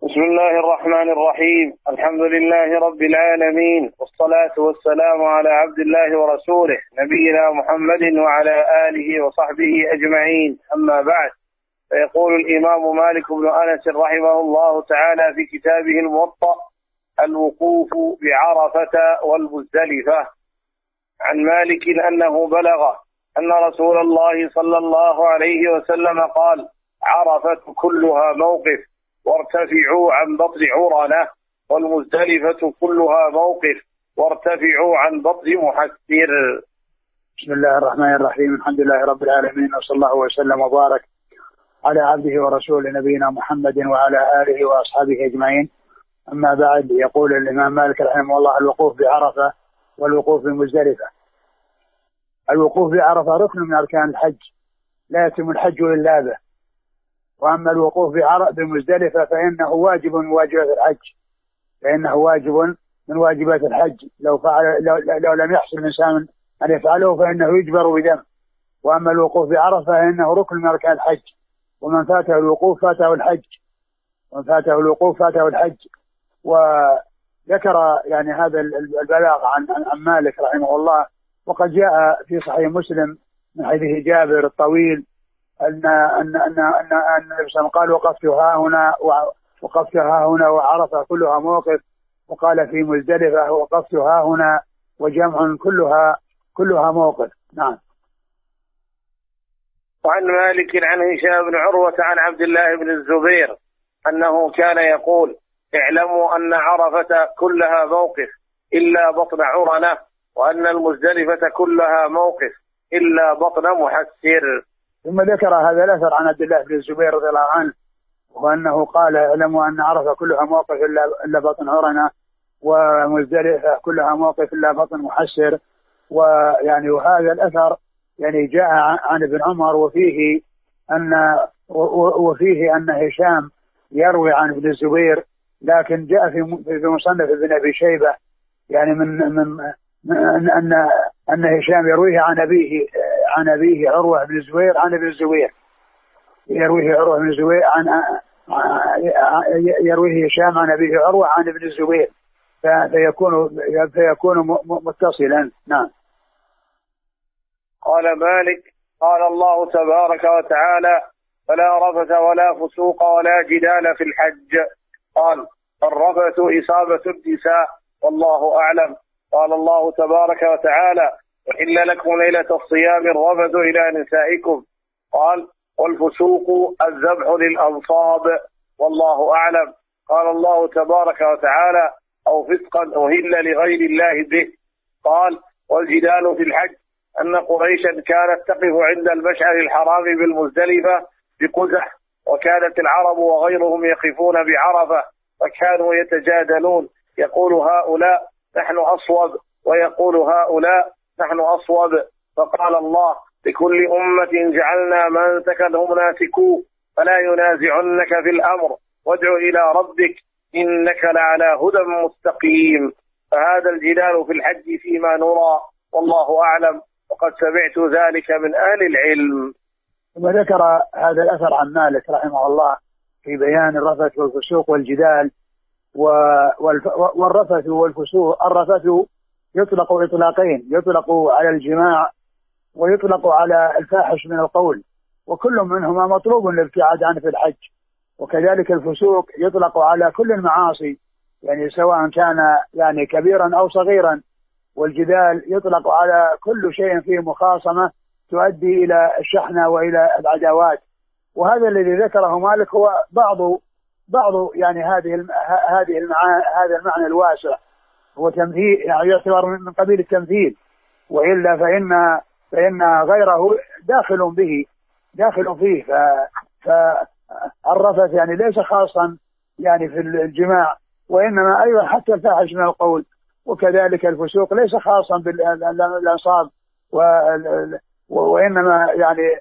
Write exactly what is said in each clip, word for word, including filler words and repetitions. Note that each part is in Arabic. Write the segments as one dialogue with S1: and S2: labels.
S1: بسم الله الرحمن الرحيم. الحمد لله رب العالمين، والصلاة والسلام على عبد الله ورسوله نبينا محمد وعلى آله وصحبه أجمعين، أما بعد. فيقول الإمام مالك بن أنس رحمه الله تعالى في كتابه الموطأ: الوقوف بعرفة والمزدلفة. عن مالك أنه بلغ أن رسول الله صلى الله عليه وسلم قال: عرفة كلها موقف، وارتفعوا عن بطن عرنة، والمزدلفة كلها موقف، وارتفعوا عن بطن محسر.
S2: بسم الله الرحمن الرحيم. الحمد لله رب العالمين، وصلى الله وسلم وبارك على عبده ورسوله نبينا محمد وعلى آله وأصحابه أجمعين، أما بعد. يقول الإمام مالك رحمه الله: الوقوف بعرفة والوقوف بمزدلفة. الوقوف بعرفة ركن من أركان الحج، لا يتم الحج إلا به. وأما الوقوف بمزدلفة فإنه واجب من واجبات الحج، فإنه واجب من واجبات الحج. لو فعل لو, لو لم يحصل الإنسان أن يفعله فإنه يجبر بدم. وأما الوقوف بعرفة فإنه ركن من أركان الحج، ومن فاته الوقوف فاته الحج، ومن فاته الوقوف فاته الحج. وذكر يعني هذا البلاغ عن عن مالك رحمه الله، وقد جاء في صحيح مسلم من حديث جابر الطويل أن أن أن أن النبي صلى الله عليه وسلم قال: وقفت ها هنا وقفت ها هنا وعرفة كلها موقف، وقال في مزدلفة: وقفت ها هنا وجمع كلها كلها موقف. نعم.
S1: وعن مالك عن هشام بن عروة عن عبد الله بن الزبير أنه كان يقول: اعلموا أن عرفة كلها موقف إلا بطن عرنة، وأن المزدلفة كلها موقف إلا بطن محسر.
S2: ثم ذكر هذا الأثر عن عبد الله بن الزبير رضي الله عنه، وأنه قال: اعلموا أن عرفة كلها موقف إلا بطن عرنة، ومزدلفة كلها موقف إلا بطن محسر. ويعني وهذا الأثر يعني جاء عن ابن عمر، وفيه أن وفيه أن هشام يروي عن ابن الزبير، لكن جاء في في مصنف ابن أبي شيبة يعني من من أن أن أن هشام يرويه عن أبيه عن أبيه عروة بن الزبير عن ابن الزبير، يرويه عروة بن الزبير عن يرويه هشام عن أبيه عروة عن ابن الزبير، فيكون فيكون متصلا. نعم.
S1: قال مالك: قال الله تبارك وتعالى: فلا رفث ولا فسوق ولا جدال في الحج. قال: الرفث إصابة النساء، والله أعلم. قال الله تبارك وتعالى: وحل لكم ليلة الصيام الرفث إلى نسائكم. قال: والفسوق الذبح للأنصاب، والله أعلم. قال الله تبارك وتعالى: أو فسقا أهل لغير الله به. قال: والجدال في الحج أن قريشا كانت تقف عند المشعر الحرام بالمزدلفة بقزح، وكانت العرب وغيرهم يقفون بعرفة، فكانوا يتجادلون، يقول هؤلاء: نحن أصوب، ويقول هؤلاء: نحن أصوب. فقال الله: لكل أمة جعلنا منسكا هم ناسكوه، فلا ينازعنك في الأمر، وادع إلى ربك إنك لعلى هدى مستقيم. فهذا الجدال في الحج فيما نرى، والله أعلم، وقد سمعت ذلك من أهل العلم.
S2: ثم ذكر هذا الأثر عن مالك رحمه الله في بيان الرفث والفسوق والجدال. والرفث والفسوق، الرفث يطلق إطلاقين: يطلق على الجماع، ويطلق على الفاحش من القول، وكل منهما مطلوب الابتعاد عنه في الحج. وكذلك الفسوق يطلق على كل المعاصي، يعني سواء كان يعني كبيرا أو صغيرا. والجدال يطلق على كل شيء فيه مخاصمة تؤدي إلى الشحنة وإلى العداوات. وهذا الذي ذكره مالك هو بعض بعض يعني هذه هذه المعاني، هذا المعنى الواسع، هو تمثيل، يعني يعتبر من قبيل التمثيل، وإلا فإن فإن غيره داخل به داخل فيه. فالرفث يعني ليس خاصا يعني في الجماع، وإنما أيضا حتى الفاحش من القول. وكذلك الفسوق ليس خاصا بالأنصاب، وإنما يعني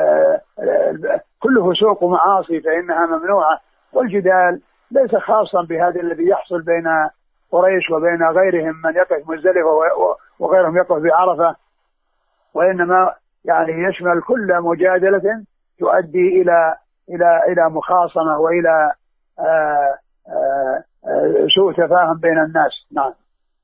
S2: كل فسوق ومعاصي فإنها ممنوعة. والجدال ليس خاصا بهذا الذي يحصل بين قريش وبين غيرهم من يقف مزدلفة وغيرهم يقف بعرفة، وإنما يعني يشمل كل مجادلة تؤدي إلى إلى إلى مخاصمة وإلى آآ سوء تفاهم بين الناس. نعم.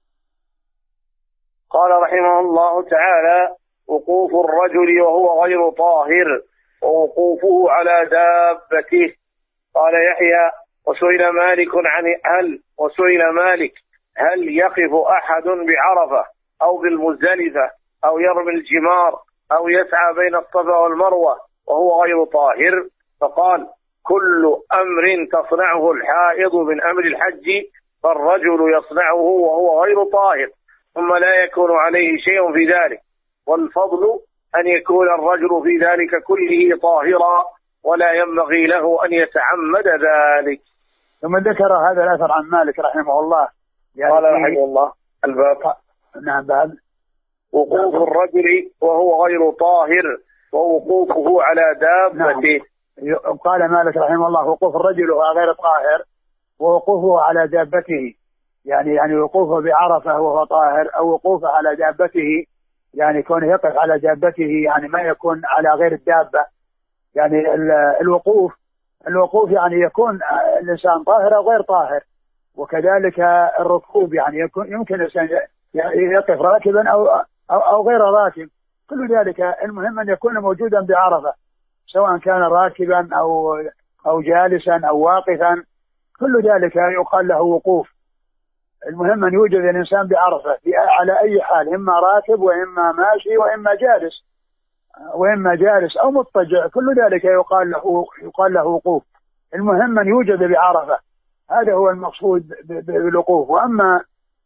S1: قال رحمه الله تعالى: وقوف الرجل وهو غير طاهر ووقوفه على دابته. قال يحيى: وسئل مالك عن هل وسئل مالك هل يقف أحد بعرفة أو بالمزدلفة أو يرمي الجمار أو يسعى بين الصفا والمروة وهو غير طاهر؟ فقال: كل أمر تصنعه الحائض من أمر الحج فالرجل يصنعه وهو غير طاهر، ثم لا يكون عليه شيء في ذلك، والفضل أن يكون الرجل في ذلك كله طاهرا ولا ينبغي له أن يتعمد ذلك.
S2: ثم ذكر هذا الأثر عن مالك رحمه الله.
S1: يعني قال رحمه الله: الباب.
S2: نعم. بعد
S1: وقوف الرجل وهو غير طاهر ووقوفه على دابته.
S2: نعم. قال مالك رحمه الله: وقوف الرجل وهو غير طاهر ووقوفه على دابته، يعني يعني وقوفه بعرفة وهو طاهر، أو وقوفه على دابته يعني كونه يقف على دابته، يعني ما يكون على غير الدابة. يعني الوقوف الوقوف يعني يكون الإنسان طاهر أو غير طاهر، وكذلك الركوب يعني يكون يمكن الإنسان يقف راكبا أو أو, أو غير راكب. كل ذلك المهم أن يكون موجودا بعرفة، سواء كان راكبا أو أو جالسا أو واقفا، كل ذلك يقال له وقوف. المهم أن يوجد الإنسان بعرفة على أي حال، إما راكب وإما ماشي وإما جالس وإما جالس أو مضطجع، كل ذلك يقال له يقال له وقوف. المهم أن يوجد بعرفة، هذا هو المقصود بالوقوف. وأما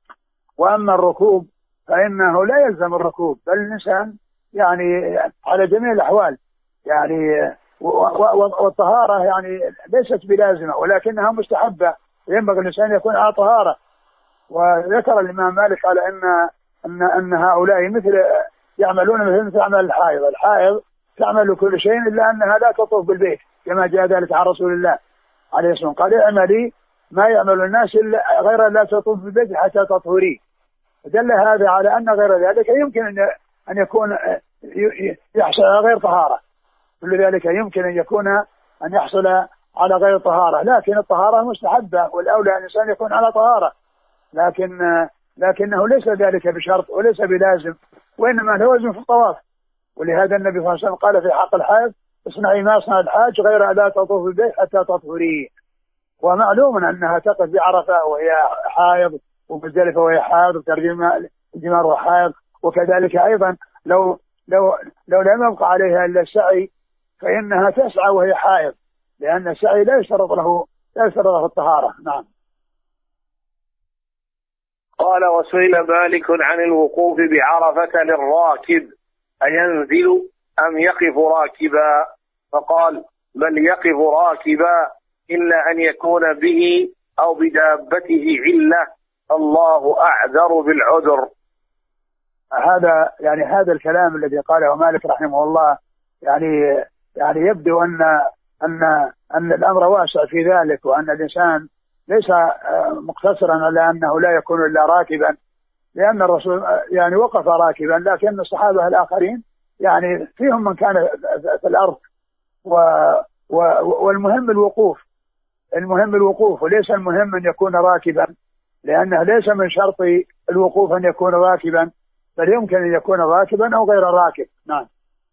S2: وأما الركوب فإنه لا يلزم الركوب، بل الإنسان يعني على جميع الأحوال يعني، والطهارة يعني ليست بلازمة ولكنها مستحبة، ينبغي الإنسان يكون على طهارة. وذكر الإمام مالك على أن أن أن هؤلاء مثل يعملون مثل مثل عمل الحائض. الحائض تعمل كل شيء إلا أنها لا تطوف بالبيت، كما جاء ذلك عن رسول الله عليه الصلاة والسلام، قال: اعملي ما يعمل الناس إلا غير لا تطوف بالبيت حتى تطهري. دل هذا على أن غير ذلك يمكن أن يكون يحصل على غير طهارة، كل ذلك يمكن أن يكون أن يحصل على غير طهارة، لكن الطهارة مستحبة والأولى أن الإنسان يكون على طهارة، لكن لكنه ليس ذلك بشرط وليس بلازم، وإنما لازم في الطواف. ولهذا النبي صلى الله عليه وسلم قال في حق الحائض: اصنعي ما صنع الحاج غير لا تطوف البيت حتى تطهري. ومعلوم أنها تقف بعرفة وهي حائض، ومزدلفة وهي حائض، وترجم الجمار وحائض، وكذلك أيضا لو لو لو لم يبقى عليها إلا السعي فإنها تسعى وهي حائض، لأن السعي لا يشترط له لا يشترط له الطهارة. نعم.
S1: قال: وسئل مالك عن الوقوف بعرفة للراكب أينزل أم يقف راكبا؟ فقال: بل يقف راكبا إلا أن يكون به أو بدابته علة، الله أعذر بالعذر.
S2: هذا يعني هذا الكلام الذي قاله مالك رحمه الله يعني يعني يبدو أن أن أن الأمر واسع في ذلك، وأن الإنسان ليس مقتصرا على أنه لا يكون إلا راكبا، لأن الرسول يعني وقف راكبا، لكن الصحابة الآخرين يعني فيهم من كان في الأرض، و والمهم الوقوف المهم الوقوف وليس المهم أن يكون راكبا، لأنه ليس من شرط الوقوف أن يكون راكبا، بل يمكن أن يكون راكبا أو غير راكب. نعم.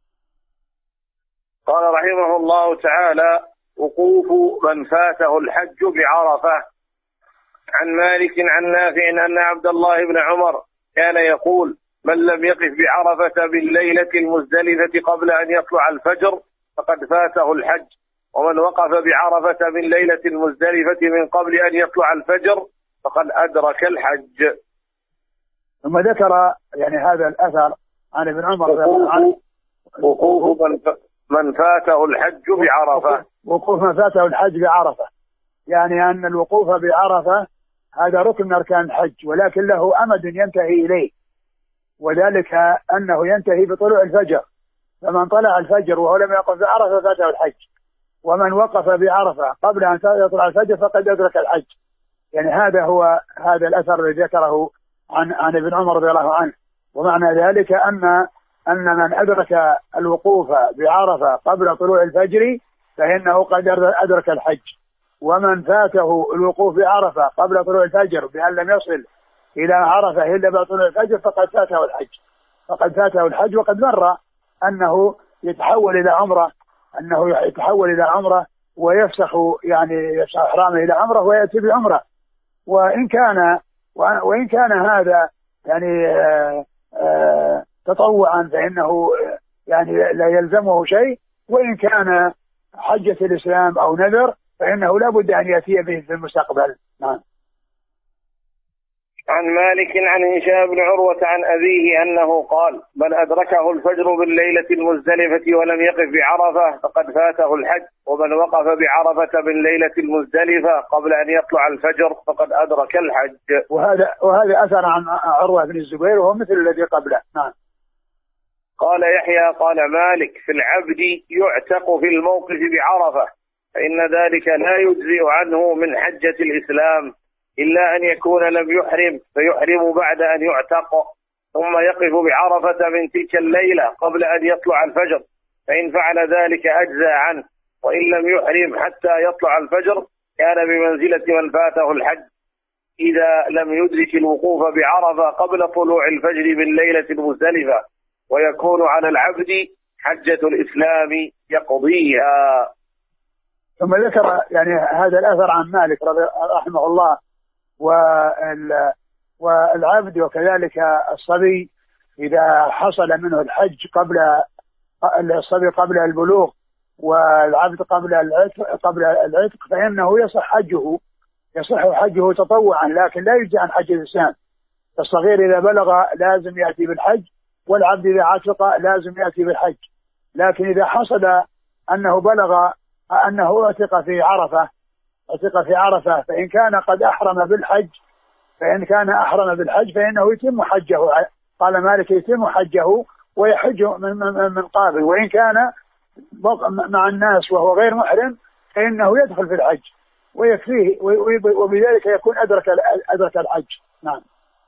S1: قال رحمه الله تعالى: وقوف من فاته الحج بعرفة. عن مالك عن نافع أن عبد الله بن عمر كان يقول: من لم يقف بعرفة بالليلة المزدلفة قبل أن يطلع الفجر فقد فاته الحج، ومن وقف بعرفة من ليلة المزدلفة من قبل أن يطلع الفجر فقد أدرك الحج.
S2: ثم ذكر يعني هذا الأثر عن ابن عمر:
S1: وقوف من فاته الحج بعرفة.
S2: وقوف من فاته الحج بعرفة، يعني أن الوقوف بعرفة هذا ركن من أركان الحج، ولكن له أمد ينتهي إليه، وذلك أنه ينتهي بطلوع الفجر، فمن طلع الفجر وهو لم يقف بعرفة فاته الحج، ومن وقف بعرفة قبل أن يطلع الفجر فقد أدرك الحج. يعني هذا هو هذا الأثر الذي ذكره عن عن ابن عمر رضي الله عنه. ومعنى ذلك أن أن من أدرك الوقوف بعرفة قبل طلوع الفجر فإنه قد أدرك الحج، ومن فاته الوقوف بعرفة قبل طلوع الفجر بأن لم يصل إلى عرفة إلا بعد طلوع الفجر فقد فاته الحج فقد فاته الحج وقد مر أنه يتحول إلى عمرة أنه يتحول إلى عمرة ويفسخ يعني يفسخ إحرامه إلى عمرة ويأتي بعمرة. وإن كان وإن كان هذا يعني آآ آآ تطوعا فإنه يعني لا يلزمه شيء، وإن كان حجة الإسلام أو نذر فإنه لا بد أن يأتي به في المستقبل. نعم.
S1: عن مالك عن هشام بن عروة عن أبيه أنه قال: من أدركه الفجر بالليلة المزدلفة ولم يقف بعرفة فقد فاته الحج، ومن وقف بعرفة بالليلة المزدلفة قبل أن يطلع الفجر فقد أدرك الحج.
S2: وهذا وهذا أثر عن عروة بن الزبير وهو مثل الذي قبله. نعم.
S1: قال يحيى قال مالك: في العبد يعتق في الموقف بعرفة، فإن ذلك لا يجزئ عنه من حجة الإسلام إلا أن يكون لم يحرم فيحرم بعد أن يعتق، ثم يقف بعرفة من تلك الليلة قبل أن يطلع الفجر، فإن فعل ذلك أجزى عنه، وإن لم يحرم حتى يطلع الفجر كان بمنزلة من فاته الحج إذا لم يدرك الوقوف بعرفة قبل طلوع الفجر من ليلة المزدلفة، ويكون على العبد حجة الإسلام يقضيها.
S2: ثم ذكر يعني هذا الأثر عن مالك رحمه الله والعبد وكذلك الصبي إذا حصل منه الحج قبل الصبي قبل البلوغ والعبد قبل العتق قبل العتق فإنه يصح حجه يصح حجه تطوعا، لكن لا يجزي عن حج الإسلام. الصغير إذا بلغ لازم يأتي بالحج، والعبد إذا عتق لازم يأتي بالحج. لكن إذا حصل أنه بلغ أنه اعتق في عرفة اعتق في عرفة فإن كان قد أحرم بالحج فإن كان أحرم بالحج فإنه يتم حجه. قال مالك: يتم حجه ويحج من, من, من قابل، وإن كان مع الناس وهو غير محرم فإنه يدخل في الحج ويكفيه، وبذلك يكون أدرك أدرك الحج. نعم.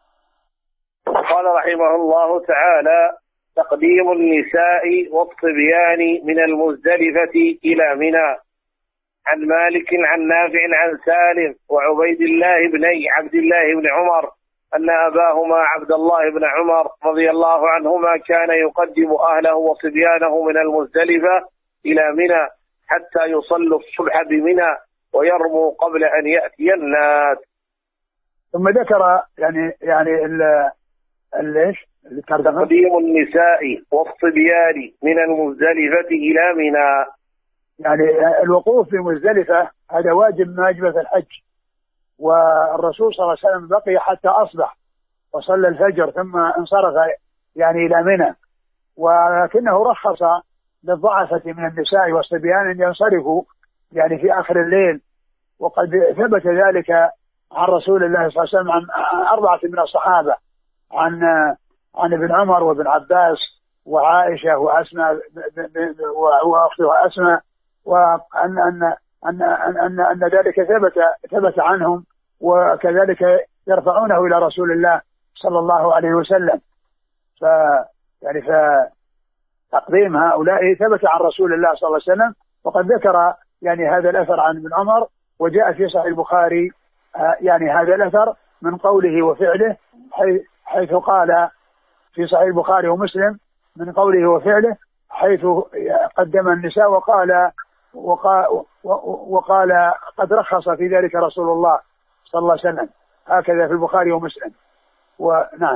S1: قال رحمه الله تعالى: تقديم النساء والصبيان من المزدلفة إلى منى. عن مالك عن نافع عن سالم وعبيد الله بني عبد الله بن عمر أن أباهما عبد الله بن عمر رضي الله عنهما كان يقدم أهله وصبيانه من المزدلفة إلى منى حتى يصلوا الصبح بمنى ويرموا قبل أن يأتي الناس.
S2: ثم ذكر يعني يعني ليش
S1: تقديم النساء والصبيان من المزدلفة إلى منى،
S2: يعني الوقوف في مزدلفة هذا واجب من واجبات الحج، والرسول صلى الله عليه وسلم بقي حتى أصبح وصلى الفجر ثم انصرف يعني إلى منى، ولكنه رخص للضعفة من النساء والصبيان أن ينصرفوا يعني في آخر الليل، وقد ثبت ذلك عن رسول الله صلى الله عليه وسلم عن أربعة من الصحابة، عن عن ابن عمر وابن عباس وعائشة وأسماء وأختها أسماء، وأن أن أن أن أن ذلك ثبت ثبت عنهم، وكذلك يرفعونه إلى رسول الله صلى الله عليه وسلم. ف يعني فتقديم هؤلاء ثبت عن رسول الله صلى الله عليه وسلم، وقد ذكر يعني هذا الأثر عن ابن عمر، وجاء في صحيح البخاري يعني هذا الأثر من قوله وفعله، حيث قال في صحيح البخاري ومسلم من قوله وفعله حيث قدم النساء وقال وقال, وقال قد رخص في ذلك رسول الله صلى الله عليه وسلم، هكذا في البخاري ومسلم. ونعم.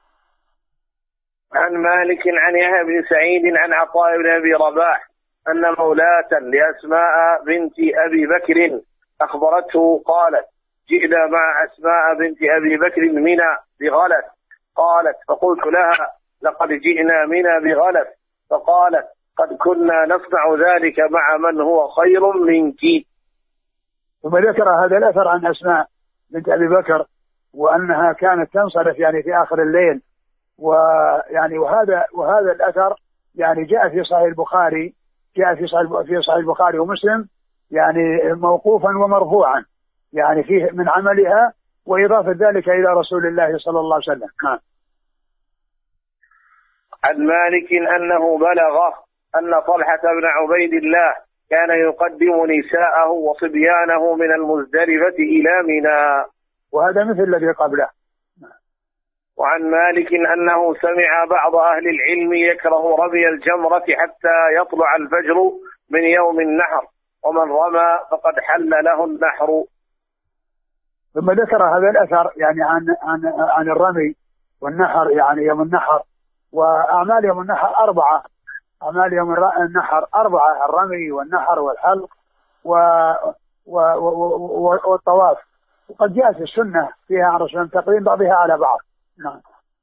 S1: عن مالك عن يحيى بن سعيد عن عطاء بن أبي رباح أن مولاة لأسماء بنت أبي بكر أخبرته قالت: جئنا مع أسماء بنت أبي بكر منى بغلس. قالت: فقلت لها: لقد جئنا منى بغلس. فقالت: قد كنا نصنع ذلك مع من هو خير منك.
S2: ثم ذكر هذا الأثر عن أسماء بنت أبي بكر وأنها كانت تنصرف يعني في آخر الليل، ويعني وهذا وهذا الأثر يعني جاء في صحيح البخاري جاء في صحيح في صحيح البخاري ومسلم يعني موقوفا ومرفوعا، يعني فيه من عملها وإضافة ذلك إلى رسول الله صلى الله عليه وسلم. نعم.
S1: عن مالك أنه بلغه أن طلحة بن عبيد الله كان يقدم نساءه وصبيانه من المزدلفة إلى منى.
S2: وهذا مثل الذي قبله.
S1: وعن مالك أنه سمع بعض أهل العلم يكره رمي الجمرة حتى يطلع الفجر من يوم النحر، ومن رمى فقد حل له النحر.
S2: ثم ذكر هذا الأثر يعني عن عن عن الرمي والنحر، يعني يوم النحر. وأعمال يوم النحر أربعة، أعمال يوم النحر أربعة: الرمي والنحر والحلق و و و والطواف. وقد جاءت السنة فيها عن رسول الله تقديم بعضها على بعض. نعم.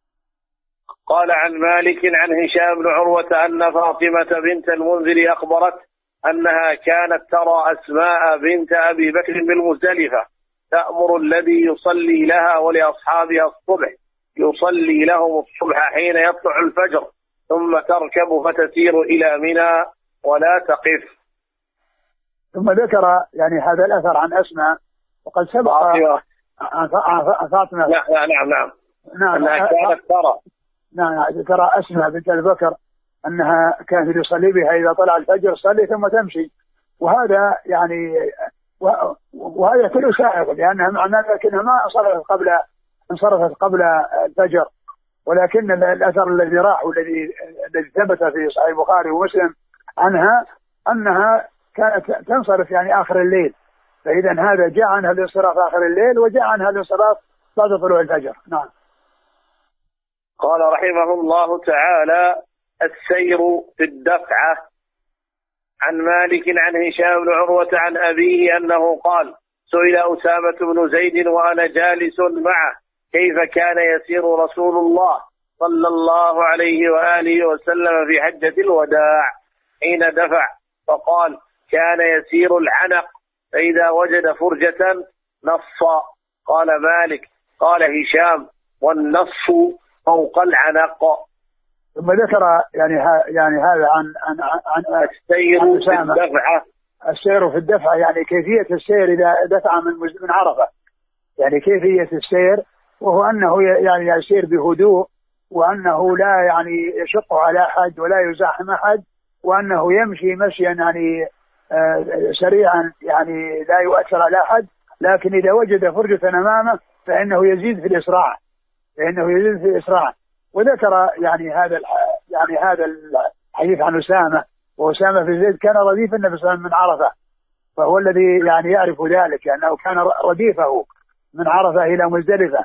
S1: قال عن مالك عن هشام بن عروة أن فاطمة بنت المنذر أخبرت أنها كانت ترى أسماء بنت أبي بكر بالمزدلفة تأمر الذي يصلي لها ولأصحابها الصبح يصلي لهم الصبح حين يطلع الفجر، ثم تركب فتسير إلى منى ولا تقف.
S2: ثم ذكر يعني هذا الأثر عن أسماء، وقد سبق عن فاطمة.
S1: نعم نعم نعم
S2: نعم
S1: أنها كانت ترى
S2: نعم ترى أسماء بنت أبي بكر أنها كانت تصلي بها إذا طلع الفجر تصلي ثم تمشي. وهذا يعني وهذا كله سائغ، لأنها معناه لكنها ما انصرفت قبل انصرفت قبل الفجر، ولكن الأثر الذي راح والذي الذي ثبت في صحيح البخاري ومسلم عنها أنها كانت تنصرف يعني آخر الليل، فإذا هذا جاء عنها الانصراف آخر الليل وجاء عنها الانصراف بعد طلوع الفجر. نعم.
S1: قال رحمه الله تعالى: السير في الدفعة. عن مالك عن هشام بن عروة عن أبيه أنه قال: سئل أسامة بن زيد وأنا جالس معه كيف كان يسير رسول الله صلى الله عليه وآله وسلم في حجة الوداع حين دفع، فقال: كان يسير العنق فإذا وجد فرجة نص. قال مالك: قال هشام: والنص فوق العنق.
S2: ثم ذكر يعني ها يعني هذا عن عن عن
S1: السير في الدفعة.
S2: السير في الدفعة يعني كيفية السير إذا دفع من من عرفة، يعني كيفية السير، وهو أنه يعني يسير بهدوء، وأنه لا يعني يشق على أحد ولا يزاحم أحد، وأنه يمشي مشيا يعني آه سريعا يعني لا يؤثر على أحد، لكن إذا وجد فرجة أمامه فإنه يزيد في الإسراع فإنه يزيد في الإسراع. وذكر يعني هذا يعني هذا الحديث عن أسامة، وأسامة في زيد كان رديف النبي صلى الله عليه وسلم من عرفة، فهو الذي يعني يعرف ذلك لأنه كان رديفه من عرفة إلى مزدلفة.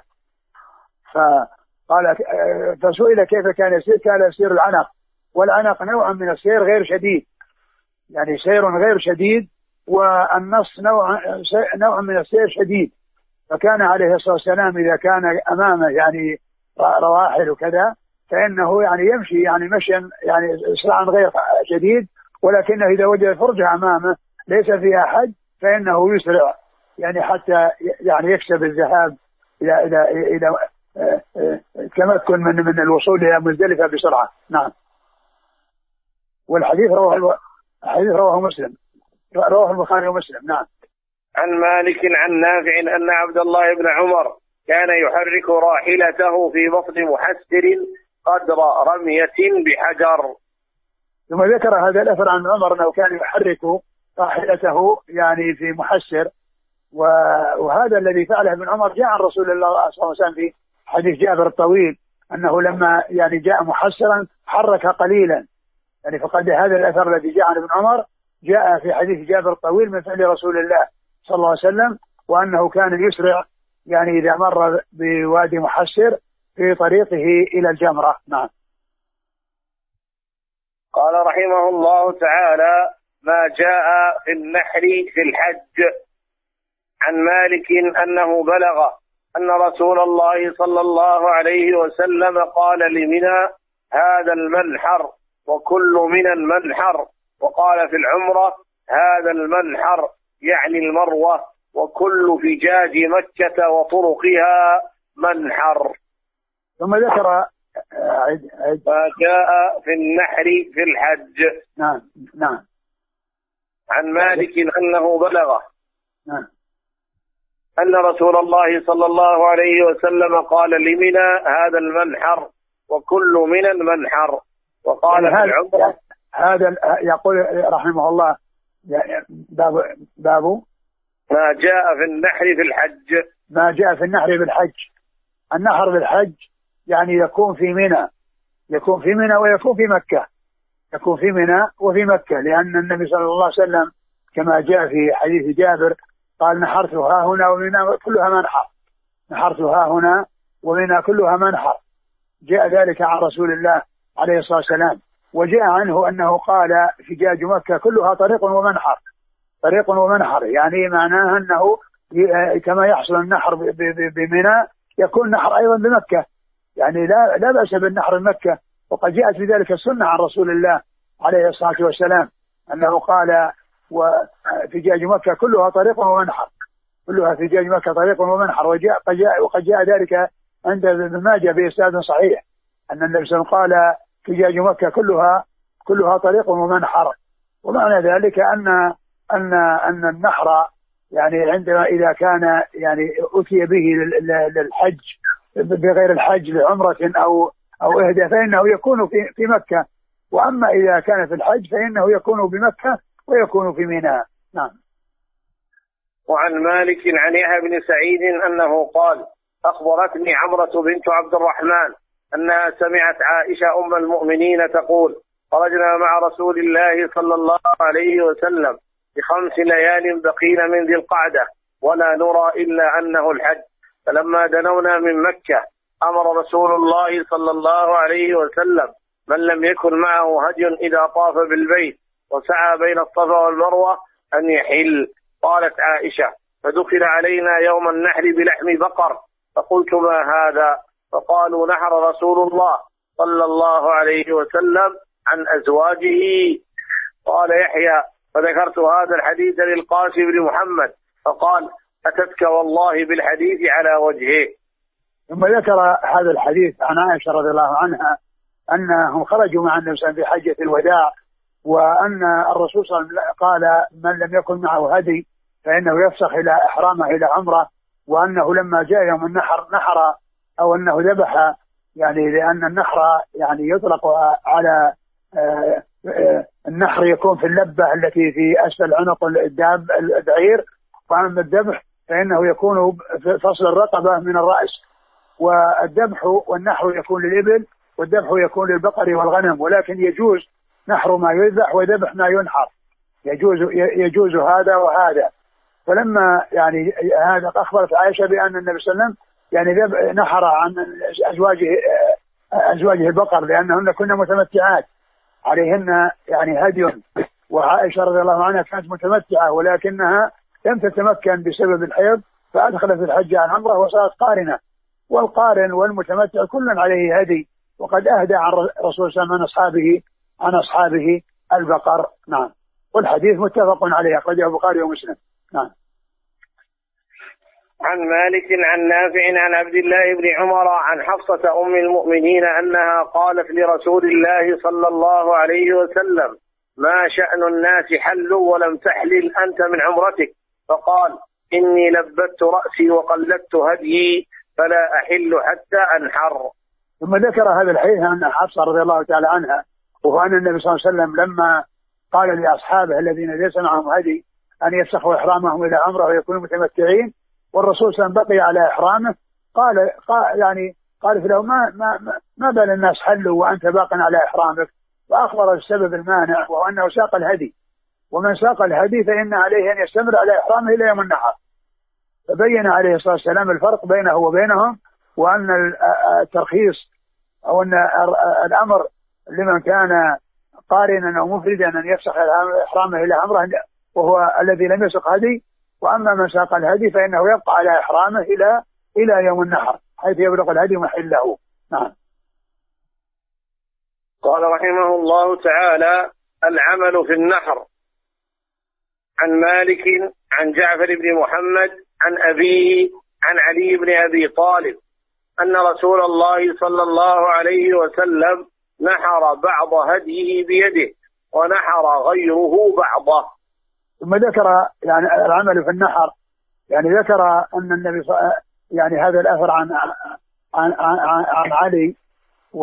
S2: فقال فسئل كيف كان يسير، كان يسير العنق، والعنق نوع من السير غير شديد، يعني سير غير شديد، والنص نوع نوع من السير شديد. فكان عليه الصلاة والسلام إذا كان أمامه يعني رواحل وكذا فإنه يعني يمشي يعني مشيا يعني إسراعا غير شديد، ولكنه إذا وجد فرجة أمامه ليس فيها أحد فإنه يسرع يعني حتى يعني يكسب الذهاب إلى إلى إلى تمكن من من الوصول إلى مزدلفة بسرعة. نعم. والحديث رواه الحديث رواه مسلم رواه البخاري ومسلم. نعم.
S1: عن مالك عن نافع أن عبد الله بن عمر كان يحرك راحلته في بطن محسر قدر رمية بحجر.
S2: ثم ذكر هذا الأثر عن عمر أنه كان يحرك راحلته يعني في محسر، وهذا الذي فعله ابن عمر جاء عن رسول الله صلى الله عليه وسلم في حديث جابر الطويل أنه لما يعني جاء محسرا حرك قليلا، يعني فقد هذا الأثر الذي جاء عن ابن عمر جاء في حديث جابر الطويل من فعل رسول الله صلى الله عليه وسلم، وأنه كان يسرع يعني إذا مر بوادي محسر في طريقه إلى الجمرة. نعم.
S1: قال رحمه الله تعالى: ما جاء في النحر في الحج. عن مالك أنه بلغ أن رسول الله صلى الله عليه وسلم قال لمنى: هذا المنحر وكل من المنحر، وقال في العمرة: هذا المنحر يعني المروة، وكل فجاج مكة وطرقها منحر.
S2: ثم ذكر عد عد
S1: ما جاء في النحر في الحج.
S2: نعم نعم.
S1: عن مالك أنه بلغ
S2: نعم
S1: أن رسول الله صلى الله عليه وسلم قال لمنى: هذا المنحر وكل من المنحر، وقال
S2: يعني
S1: في العمرة.
S2: هذا يقول رحمه الله يعني باب باب
S1: ما جاء في النحر في الحج.
S2: ما جاء في النحر بالحج. النحر بالحج يعني يكون في منى، يكون في منى ويكون في مكة، يكون في منى وفي مكة، لأن النبي صلى الله عليه وسلم كما جاء في حديث جابر قال نحرتها هنا ومنى كلها منحر، نحرتها هنا ومنى كلها منحر. جاء ذلك عن رسول الله عليه الصلاة والسلام. وجاء عنه أنه قال حجاج مكة كلها طريق ومنحر، طريق ومنحر، يعني معناها أنه كما يحصل النحر بمنى يكون نحر أيضا بمكة، يعني لا لا بأس بالنحر بمكة. وقد جاءت بذلك السنة عن رسول الله عليه الصلاة والسلام أنه قال وحجاج مكة كلها طريق ومنحر، كلها حجاج مكة طريق ومنحر. وجاء وقد جاء ذلك عند ابن ماجه بإسناد صحيح أن النبي صلى الله عليه وسلم قال حجاج مكة كلها كلها طريق ومنحر. ومعنى ذلك أن أن أن النحر يعني عندما إذا كان يعني أتي به للحج بغير الحج لعمرة أو أو إهداء فإنه يكون في في مكة، وأما إذا كان في الحج فإنه يكون بمكة ويكون في منى. نعم.
S1: وعن مالك عن يحيى بن سعيد أنه قال أخبرتني عمرة بنت عبد الرحمن أنها سمعت عائشة أم المؤمنين تقول خرجنا مع رسول الله صلى الله عليه وسلم بخمس ليال بقين من ذي القعدة ولا نرى إلا أنه الحج، فلما دنونا من مكة أمر رسول الله صلى الله عليه وسلم من لم يكن معه هدي إذا طاف بالبيت وسعى بين الصفا والمروة أن يحل. قالت عائشة فدخل علينا يوم النحر بلحم بقر فقلت ما هذا؟ فقالوا نحر رسول الله صلى الله عليه وسلم عن أزواجه. قال يحيى فذكرت هذا الحديث للقاسم بن محمد فقال أتتك والله بالحديث على وجهه.
S2: ثم ذكر هذا الحديث عن عائشة رضي الله عنها أنهم خرجوا مع النبي صلى الله عليه وسلم في حجة الوداع، وأن الرسول صلى الله عليه وسلم قال من لم يكن معه هدي فإنه يفسخ إلى إحرامه إلى عمره، وأنه لما جاء يوم النحر نحر أو أنه ذبح، يعني لأن النحر يعني يطلق على النحر يكون في اللبة التي في أسفل عنق الداب البعير، وأما الذبح فإنه يكون في فصل الرقبة من الرأس. والذبح والنحر يكون للإبل والذبح يكون للبقر والغنم، ولكن يجوز نحر ما يذبح وذبح ما ينحر، يجوز يجوز هذا وهذا. فلما يعني هذا أخبرت عائشة بأن النبي صلى الله عليه وسلم يعني نحر عن أزواجه أزواجه البقر لأنهن كنا متمتعات عليهن يعني هدي، وعائشة رضي الله عنها كانت متمتعة ولكنها لم تتمكن بسبب الحيض فأدخلت الحج عن عمره وصارت قارنة، والقارن والمتمتع كل عليه هدي، وقد أهدى عن رسول الله عن أصحابه عن أصحابه البقر. نعم. والحديث متفق عليه أخرجه البخاري ومسلم. نعم.
S1: عن مالك عن نافع عن عبد الله بن عمر عن حفصة أم المؤمنين أنها قالت لرسول الله صلى الله عليه وسلم ما شأن الناس حلوا ولم تحلل أنت من عمرتك؟ فقال إني لبت رأسي وقلدت هديي فلا أحل حتى أنحر.
S2: ثم ذكر هذا الحديث عن حفصة رضي الله تعالى عنها، وهو أن النبي صلى الله عليه وسلم لما قال لأصحابه الذين ليس معهم هدي أن يفسخوا إحرامهم إلى عمره ويكونوا متمتعين، والرسول صلى الله عليه وسلم بقي على إحرامه، قال, قال يعني قال له ما ما ما بال الناس حلوا وأنت باق على إحرامك، وأخبر السبب المانع وهو أنه ساق الهدي، ومن ساق الهدي فإن عليه أن يستمر على إحرامه إلى يوم النحر. فبين عليه الصلاة والسلام الفرق بينه وبينهم، وأن الترخيص أو أن الأمر لمن كان قارنا أو مفردا أن يفسخ إحرامه إلى عمره وهو الذي لم يسق هدي، وأما من ساق الهدي فإنه يبقى على إحرامه إلى إلى يوم النحر حيث يبلغ الهدي محله. نعم.
S1: قال رحمه الله تعالى العمل في النحر. عن مالك عن جعفر بن محمد عن أبيه عن علي بن أبي طالب أن رسول الله صلى الله عليه وسلم نحر بعض هديه بيده ونحر غيره بعضه.
S2: ثم ذكر يعني العمل في النحر، يعني ذكر أن النبي يعني هذا الأثر عن عن عن, عن علي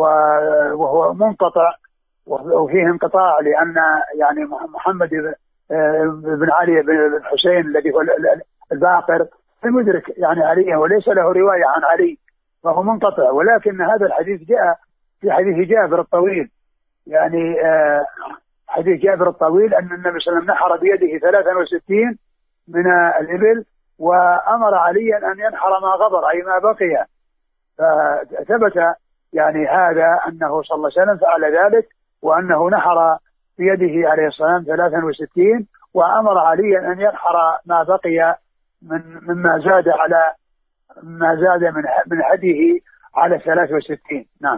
S2: وهو منقطع وفيه انقطاع، لأن يعني محمد بن علي بن حسين الذي هو الباقر المدرك يعني عليا، وليس له رواية عن علي فهو منقطع. ولكن هذا الحديث جاء في حديث جابر الطويل، يعني حديث جابر الطويل أن النبي صلى الله عليه وسلم نحر بيده ثلاثة وستين من الإبل وأمر عليا أن ينحر ما غبر أي ما بقي. فثبت يعني هذا أنه صلى الله عليه وسلم فعل ذلك، وأنه نحر بيده عليه الصلاة والسلام ثلاثة وستين، وأمر عليا أن ينحر ما بقي من مما زاد على ما زاد من من هديه على ثلاثة وستين. نعم.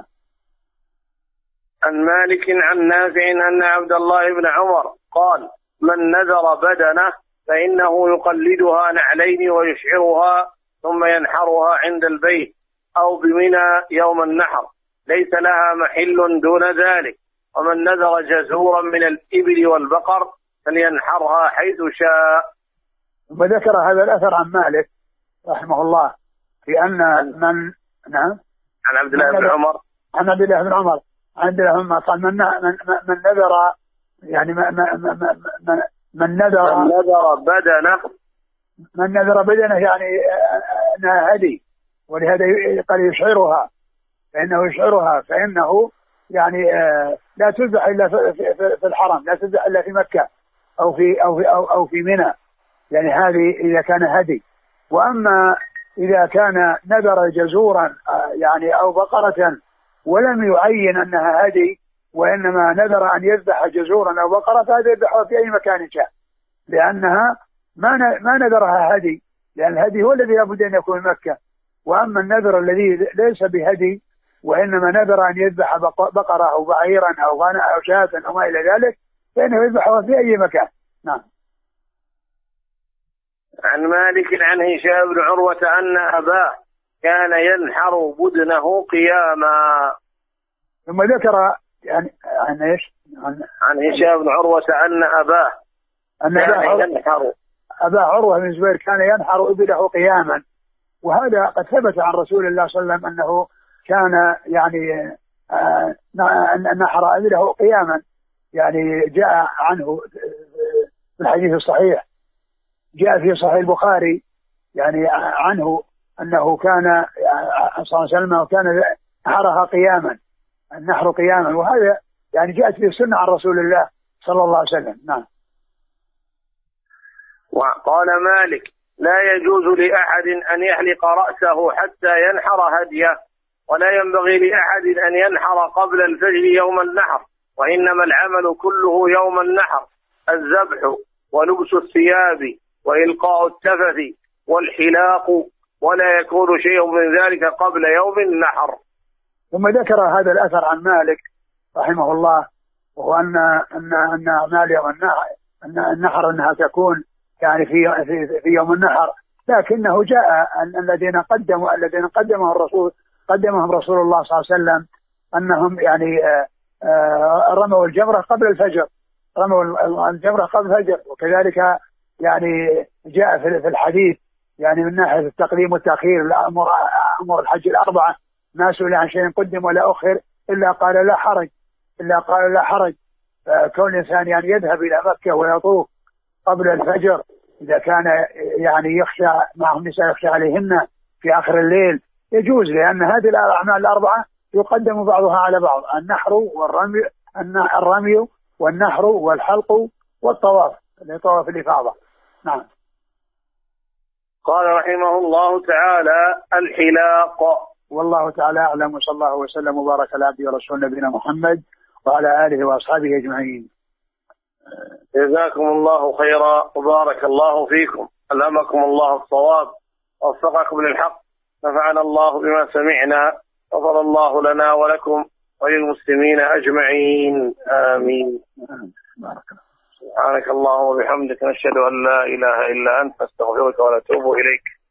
S1: عن مالك عن نافع أن عبد الله بن عمر قال: من نذر بدنه فإنه يقلدها نعلين ويشعرها ثم ينحرها عند البيت أو بمنى يوم النحر، ليس لها محل دون ذلك. ومن نذر جزورا من الإبل والبقر فلينحرها حيث شاء.
S2: وذكر هذا الأثر عن مالك رحمه الله في أن من نعم
S1: عن عبد الله بن عمر
S2: عن عبد الله بن عمر عن عبد الله بن عمر قال: من من من نذر يعني من من من من نذر
S1: من نذر بدنه
S2: من نذر بدنه يعني أنها هدي، ولهذا قال يشعرها، فإنه يشعرها فإنه يعني لا تذبح إلا في الحرم، لا تذبح إلا في مكة أو في أو في أو, أو في منى، يعني هذه إذا كان هدي. وأما إذا كان نذر جزورا يعني أو بقرة ولم يعين أنها هدي، وإنما نذر أن يذبح جزورا أو بقرة، فهذا يذبحها في أي مكان شاء، لأنها ما ما نذرها هدي، لأن الهدي هو الذي لابد أن يكون مكة. وأما النذر الذي ليس بهدي وإنما نذر أن يذبح بقرة أو بعيرا أو غنم أو شاة أو ما إلى ذلك فإنه يذبحها في أي مكان. نعم.
S1: عن مالك عن هشام بن عروة أن أباه كان ينحر بدنه قياما.
S2: ثم ذكر يعني عن ايش؟
S1: عن, عن هشام بن عروة أن أباه
S2: أن كان ينحر أبا عروة بن الزبير كان ينحر إبله قياما، وهذا قد ثبت عن رسول الله صلى الله عليه وسلم أنه كان يعني نحر إبله قياما، يعني جاء عنه في الحديث الصحيح، جاء في صحيح البخاري يعني عنه أنه كان صلى الله عليه وسلم كان نحرها قياما، النحر قياما، وهذا يعني جاءت في السنة عن رسول الله صلى الله عليه وسلم. نعم.
S1: وقال مالك: لا يجوز لأحد أن يحلق رأسه حتى ينحر هديه، ولا ينبغي لأحد أن ينحر قبل الفجر يوم النحر، وإنما العمل كله يوم النحر: الذبح ولبس الثياب وإلقاء التفث والحلاق، ولا يكون شيء من ذلك قبل يوم النحر.
S2: ثم ذكر هذا الأثر عن مالك رحمه الله، وهو أن أن أن أعمال يوم النحر أن النحر أنها تكون يعني في في, في يوم النحر، لكنه جاء أن الذين قدموا الذين قدمهم الرسول قدمهم رسول الله صلى الله عليه وسلم أنهم يعني رموا الجمرة قبل الفجر، رموا الجمرة قبل الفجر، وكذلك يعني جاء في الحديث يعني من ناحية التقديم والتأخير الأمر أمر الحج الأربعة ما سئل عن شيء قدم ولا أخر إلا قال لا حرج إلا قال لا حرج. كون الإنسان يعني يذهب إلى مكة ويطوف قبل الفجر إذا كان يعني يخشى معهم نساء يخشى عليهن في آخر الليل يجوز، لأن هذه الأعمال الأربعة يقدم بعضها على بعض: النحر والرمي الرمي والنحر والحلق والطواف طواف الإفاضة. نعم.
S1: قال رحمه الله تعالى: الحلاق.
S2: والله تعالى أعلم، وصلى الله وسلم وبارك على عبده ورسوله نبينا محمد وعلى آله وأصحابه أجمعين.
S1: جزاكم الله خيرا وبارك الله فيكم، ألهمكم الله الصواب ووفقكم للحق، نفعنا الله بما سمعنا، غفر الله لنا ولكم وللمسلمين أجمعين، آمين.
S2: بارك الله.
S1: سبحانك اللهم وبحمدك، نشهد أن لا إله إلا أنت، نستغفرك ونتوب إليك.